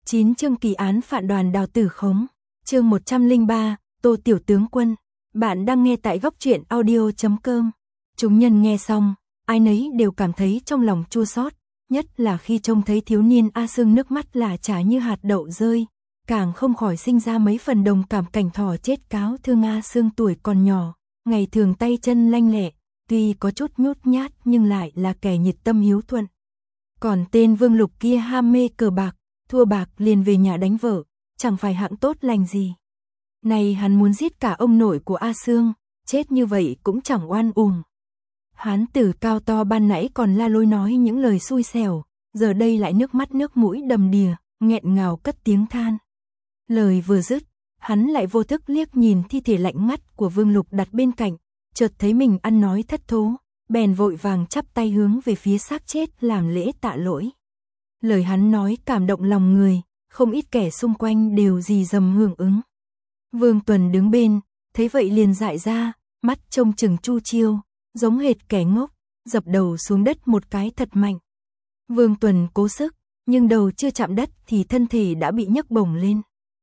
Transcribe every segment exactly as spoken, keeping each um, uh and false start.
chín chương kỳ án phản đoàn Đào Tử Khống. Chương một trăm lẻ ba, Tô Tiểu Tướng Quân. Bạn đang nghe tại góc truyện audio chấm com. Chúng nhân nghe xong, ai nấy đều cảm thấy trong lòng chua xót, nhất là khi trông thấy thiếu niên A Sương nước mắt lã chả như hạt đậu rơi, càng không khỏi sinh ra mấy phần đồng cảm cảnh thỏ chết cáo thương A Sương tuổi còn nhỏ, ngày thường tay chân lanh lẹ, tuy có chút nhút nhát nhưng lại là kẻ nhiệt tâm hiếu thuận. Còn tên Vương Lục kia ham mê cờ bạc, thua bạc liền về nhà đánh vợ, chẳng phải hạng tốt lành gì. Này hắn muốn giết cả ông nội của A Sương, chết như vậy cũng chẳng oan uổng. Hán tử cao to ban nãy còn la lối nói những lời xui xẻo, giờ đây lại nước mắt nước mũi đầm đìa, nghẹn ngào cất tiếng than. Lời vừa dứt, hắn lại vô thức liếc nhìn thi thể lạnh ngắt của Vương Lục đặt bên cạnh, chợt thấy mình ăn nói thất thố, bèn vội vàng chắp tay hướng về phía xác chết làm lễ tạ lỗi. Lời hắn nói cảm động lòng người, không ít kẻ xung quanh đều rì rầm hưởng ứng. Vương Tuần đứng bên, thấy vậy liền dại ra, mắt trông chừng Chu Chiêu, giống hệt kẻ ngốc, dập đầu xuống đất một cái thật mạnh. Vương Tuần cố sức, nhưng đầu chưa chạm đất thì thân thể đã bị nhấc bổng lên.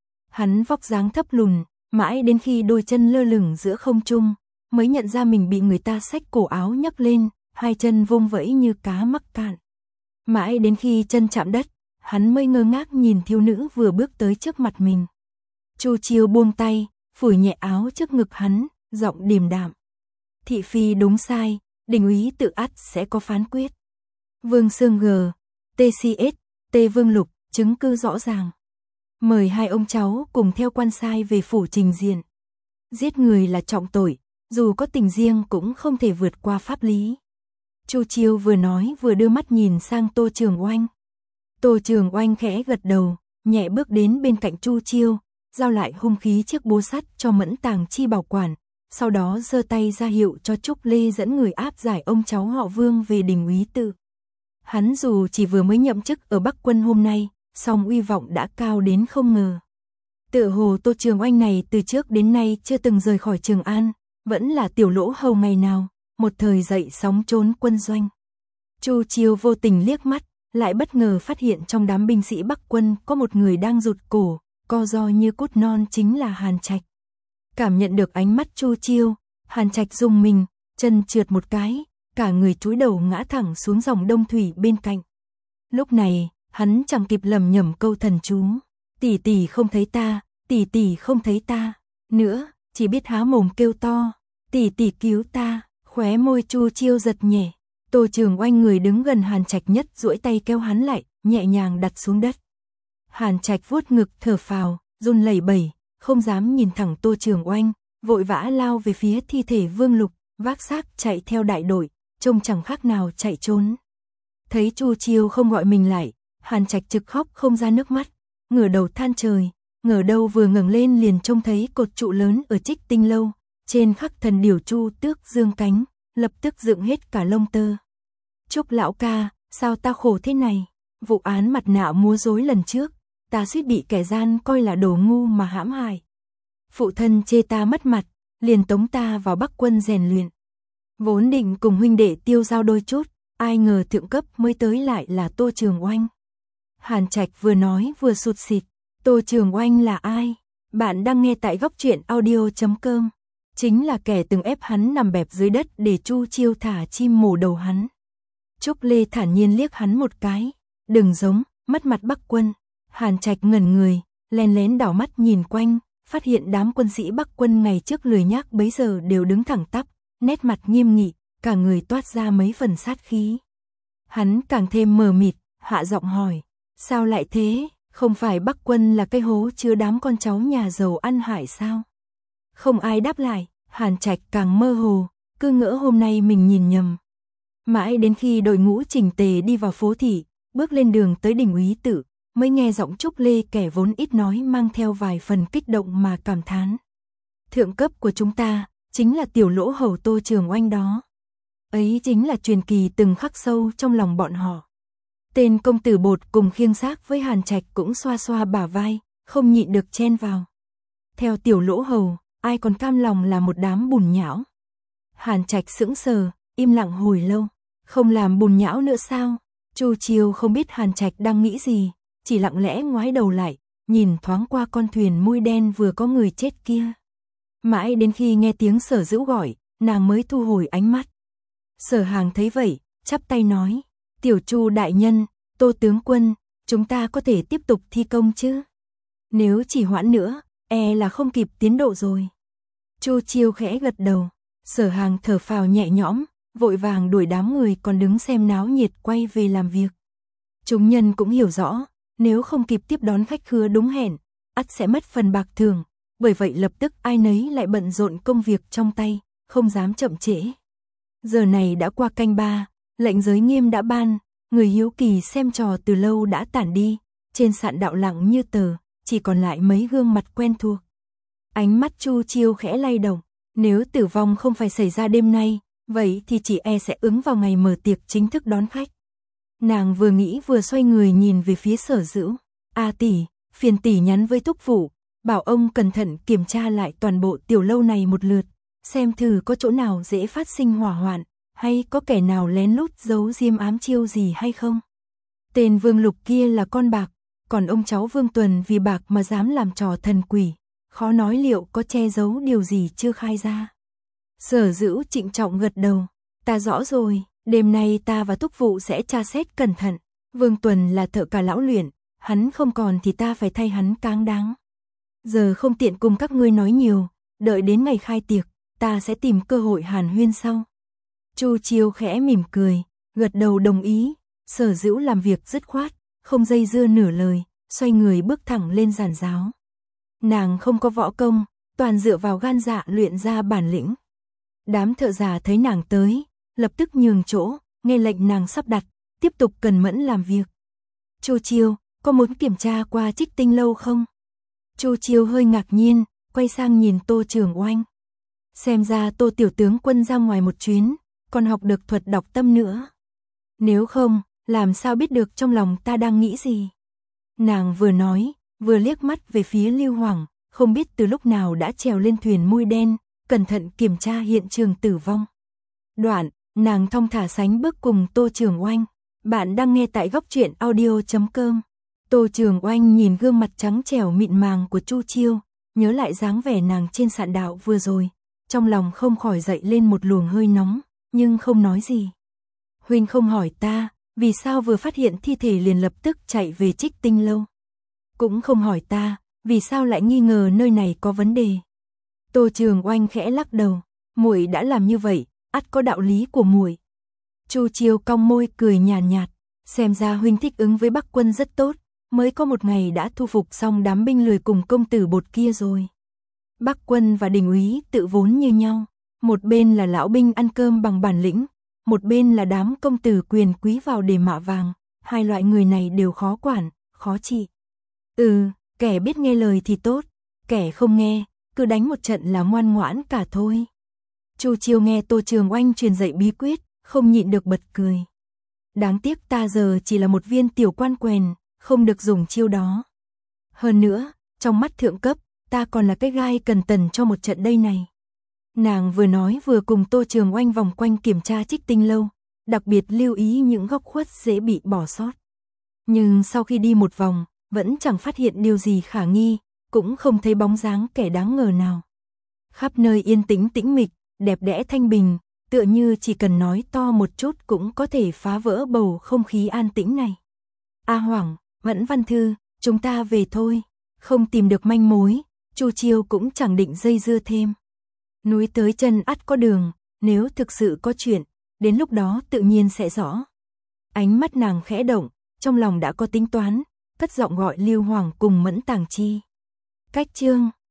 Hắn vóc dáng thấp lùn, mãi đến khi đôi chân lơ lửng giữa không trung, mới nhận ra mình bị người ta xách cổ áo nhấc lên, hai chân vung vẫy như cá mắc cạn. Mãi đến khi chân chạm đất, hắn mới ngơ ngác nhìn thiếu nữ vừa bước tới trước mặt mình. Chu Chiêu buông tay, phủi nhẹ áo trước ngực hắn, giọng điềm đạm. Thị phi đúng sai, đình úy tự ắt sẽ có phán quyết. Vương Sương G, tê xê ét, T Vương Lục, chứng cứ rõ ràng. Mời hai ông cháu cùng theo quan sai về phủ trình diện. Giết người là trọng tội, dù có tình riêng cũng không thể vượt qua pháp lý. Chu Chiêu vừa nói vừa đưa mắt nhìn sang Tô Trường Oanh. Tô Trường Oanh khẽ gật đầu, nhẹ bước đến bên cạnh Chu Chiêu, giao lại hung khí chiếc búa sắt cho Mẫn Tàng Chi bảo quản, sau đó giơ tay ra hiệu cho Trúc Lê dẫn người áp giải ông cháu họ Vương về đình úy tự. Hắn dù chỉ vừa mới nhậm chức ở Bắc Quân hôm nay, song uy vọng đã cao đến không ngờ. Tựa hồ Tô Trường Oanh này từ trước đến nay chưa từng rời khỏi Trường An, vẫn là tiểu lỗ hầu ngày nào, một thời dậy sóng trốn quân doanh. Chu Chiêu vô tình liếc mắt, lại bất ngờ phát hiện trong đám binh sĩ Bắc Quân có một người đang rụt cổ, co ro như cút non, chính là Hàn Trạch. Cảm nhận được ánh mắt Chu Chiêu, Hàn Trạch rùng mình, chân trượt một cái, cả người cúi đầu ngã thẳng xuống dòng đông thủy bên cạnh. Lúc này, hắn chẳng kịp lầm nhầm câu thần chú, tỷ tỷ không thấy ta, tỷ tỷ không thấy ta, nữa, chỉ biết há mồm kêu to, tỷ tỷ cứu ta. Khóe môi Chu Chiêu giật nhẹ, Tô Trường Oanh người đứng gần Hàn Trạch nhất duỗi tay kéo hắn lại, nhẹ nhàng đặt xuống đất. Hàn Trạch vuốt ngực thở phào, run lẩy bẩy, không dám nhìn thẳng Tô Trường Oanh, vội vã lao về phía thi thể Vương Lục, vác xác chạy theo đại đội, trông chẳng khác nào chạy trốn. Thấy Chu Chiêu không gọi mình lại, Hàn Trạch trực khóc không ra nước mắt, ngửa đầu than trời, ngờ đâu vừa ngẩng lên liền trông thấy cột trụ lớn ở Trích Tinh lâu, trên khắc thần điểu Chu Tước dương cánh, lập tức dựng hết cả lông tơ. Trúc lão ca, sao ta khổ thế này? Vụ án mặt nạ múa rối lần trước, ta suýt bị kẻ gian coi là đồ ngu mà hãm hại. Phụ thân chê ta mất mặt, liền tống ta vào Bắc Quân rèn luyện. Vốn định cùng huynh đệ tiêu giao đôi chút, ai ngờ thượng cấp mới tới lại là Tô Trường Oanh. Hàn Trạch vừa nói vừa sụt sịt, Tô Trường Oanh là ai? Bạn đang nghe tại góc truyện audio chấm com. Chính là kẻ từng ép hắn nằm bẹp dưới đất để Chu Chiêu thả chim mổ đầu hắn. Trúc Lê thản nhiên liếc hắn một cái, đừng giống, mất mặt Bắc Quân. Hàn Trạch ngẩn người, lén lén đảo mắt nhìn quanh, phát hiện đám quân sĩ Bắc Quân ngày trước lười nhác bấy giờ đều đứng thẳng tắp, nét mặt nghiêm nghị, cả người toát ra mấy phần sát khí. Hắn càng thêm mờ mịt, hạ giọng hỏi, sao lại thế, không phải Bắc Quân là cái hố chứa đám con cháu nhà giàu ăn hại sao? Không ai đáp lại, Hàn Trạch càng mơ hồ, cứ ngỡ hôm nay mình nhìn nhầm. Mãi đến khi đội ngũ chỉnh tề đi vào phố thị, bước lên đường tới đình úy tự, mới nghe giọng Trúc Lê kẻ vốn ít nói mang theo vài phần kích động mà cảm thán. Thượng cấp của chúng ta, chính là tiểu lỗ hầu Tô Trường Oanh đó. Ấy chính là truyền kỳ từng khắc sâu trong lòng bọn họ. Tên công tử Bột cùng khiêng xác với Hàn Trạch cũng xoa xoa bả vai, không nhịn được chen vào. Theo tiểu lỗ hầu, ai còn cam lòng là một đám bùn nhão. Hàn Trạch sững sờ, im lặng hồi lâu, không làm bùn nhão nữa sao? Chu Chiêu không biết Hàn Trạch đang nghĩ gì, chỉ lặng lẽ ngoái đầu lại, nhìn thoáng qua con thuyền mui đen vừa có người chết kia. Mãi đến khi nghe tiếng Sở Dữu gọi, nàng mới thu hồi ánh mắt. Sở Hàng thấy vậy, chắp tay nói, Tiểu Chu đại nhân, Tô tướng quân, chúng ta có thể tiếp tục thi công chứ? Nếu chỉ hoãn nữa, e là không kịp tiến độ rồi. Chu Chiêu khẽ gật đầu, Sở Hàng thở phào nhẹ nhõm, vội vàng đuổi đám người còn đứng xem náo nhiệt quay về làm việc. Chúng nhân cũng hiểu rõ, nếu không kịp tiếp đón khách khứa đúng hẹn, ắt sẽ mất phần bạc thưởng, bởi vậy lập tức ai nấy lại bận rộn công việc trong tay, không dám chậm trễ. Giờ này đã qua canh ba, lệnh giới nghiêm đã ban, người hiếu kỳ xem trò từ lâu đã tản đi, trên sạn đạo lặng như tờ, chỉ còn lại mấy gương mặt quen thuộc. Ánh mắt Chu Chiêu khẽ lay động, nếu tử vong không phải xảy ra đêm nay, vậy thì chỉ e sẽ ứng vào ngày mở tiệc chính thức đón khách. Nàng vừa nghĩ vừa xoay người nhìn về phía Sở Dữu. A tỷ, phiền tỷ nhắn với thúc phụ, bảo ông cẩn thận kiểm tra lại toàn bộ tiểu lâu này một lượt, xem thử có chỗ nào dễ phát sinh hỏa hoạn, hay có kẻ nào lén lút giấu diêm ám chiêu gì hay không. Tên Vương Lục kia là con bạc, còn ông cháu Vương Tuần vì bạc mà dám làm trò thần quỷ, khó nói liệu có che giấu điều gì chưa khai ra. Sở Dữu trịnh trọng gật đầu, ta rõ rồi, đêm nay ta và thúc phụ sẽ tra xét cẩn thận. Vương Tuần là thợ cả lão luyện, hắn không còn thì ta phải thay hắn cáng đáng. Giờ không tiện cùng các ngươi nói nhiều, đợi đến ngày khai tiệc, ta sẽ tìm cơ hội hàn huyên sau. Chu Chiêu khẽ mỉm cười, gật đầu đồng ý. Sở Dữu làm việc dứt khoát, không dây dưa nửa lời, xoay người bước thẳng lên giàn giáo. Nàng không có võ công, toàn dựa vào gan dạ luyện ra bản lĩnh. Đám thợ già thấy nàng tới, lập tức nhường chỗ, nghe lệnh nàng sắp đặt, tiếp tục cần mẫn làm việc. Chu Chiêu, có muốn kiểm tra qua Trích Tinh lâu không? Chu Chiêu hơi ngạc nhiên, quay sang nhìn Tô Trường Oanh. Xem ra Tô tiểu tướng quân ra ngoài một chuyến, còn học được thuật đọc tâm nữa. Nếu không, làm sao biết được trong lòng ta đang nghĩ gì? Nàng vừa nói, vừa liếc mắt về phía Lưu Hoàng, không biết từ lúc nào đã trèo lên thuyền mui đen, cẩn thận kiểm tra hiện trường tử vong. Đoạn, nàng thong thả sánh bước cùng Tô Trường Oanh. Bạn đang nghe tại góc truyện audio chấm com. Tô Trường Oanh nhìn gương mặt trắng trẻo mịn màng của Chu Chiêu, nhớ lại dáng vẻ nàng trên sạn đạo vừa rồi, trong lòng không khỏi dậy lên một luồng hơi nóng, nhưng không nói gì. Huynh không hỏi ta, vì sao vừa phát hiện thi thể liền lập tức chạy về Trích Tinh lâu? Cũng không hỏi ta, vì sao lại nghi ngờ nơi này có vấn đề? Tô Trường Oanh khẽ lắc đầu, muội đã làm như vậy, ắt có đạo lý của muội. Chu Chiêu cong môi cười nhàn nhạt, nhạt, xem ra huynh thích ứng với Bắc quân rất tốt, mới có một ngày đã thu phục xong đám binh lười cùng công tử bột kia rồi. Bắc quân và Đình úy tự vốn như nhau, một bên là lão binh ăn cơm bằng bản lĩnh, một bên là đám công tử quyền quý vào để mạ vàng, hai loại người này đều khó quản, khó trị. Ừ, kẻ biết nghe lời thì tốt, kẻ không nghe, cứ đánh một trận là ngoan ngoãn cả thôi. Chu Chiêu nghe Tô Trường Oanh truyền dạy bí quyết, không nhịn được bật cười. Đáng tiếc ta giờ chỉ là một viên tiểu quan quèn, không được dùng chiêu đó. Hơn nữa, trong mắt thượng cấp, ta còn là cái gai cần tần cho một trận đây này. Nàng vừa nói vừa cùng Tô Trường Oanh vòng quanh kiểm tra Trích Tinh lâu, đặc biệt lưu ý những góc khuất dễ bị bỏ sót. Nhưng sau khi đi một vòng, vẫn chẳng phát hiện điều gì khả nghi, cũng không thấy bóng dáng kẻ đáng ngờ nào. Khắp nơi yên tĩnh tĩnh mịch, đẹp đẽ thanh bình, tựa như chỉ cần nói to một chút cũng có thể phá vỡ bầu không khí an tĩnh này. A Hoảng, Mẫn Văn Thư, chúng ta về thôi. Không tìm được manh mối, Chu Chiêu cũng chẳng định dây dưa thêm. Núi tới chân ắt có đường, nếu thực sự có chuyện, đến lúc đó tự nhiên sẽ rõ. Ánh mắt nàng khẽ động, trong lòng đã có tính toán, cất giọng gọi Lưu Hoàng cùng Mẫn Tàng Chi. Cách chương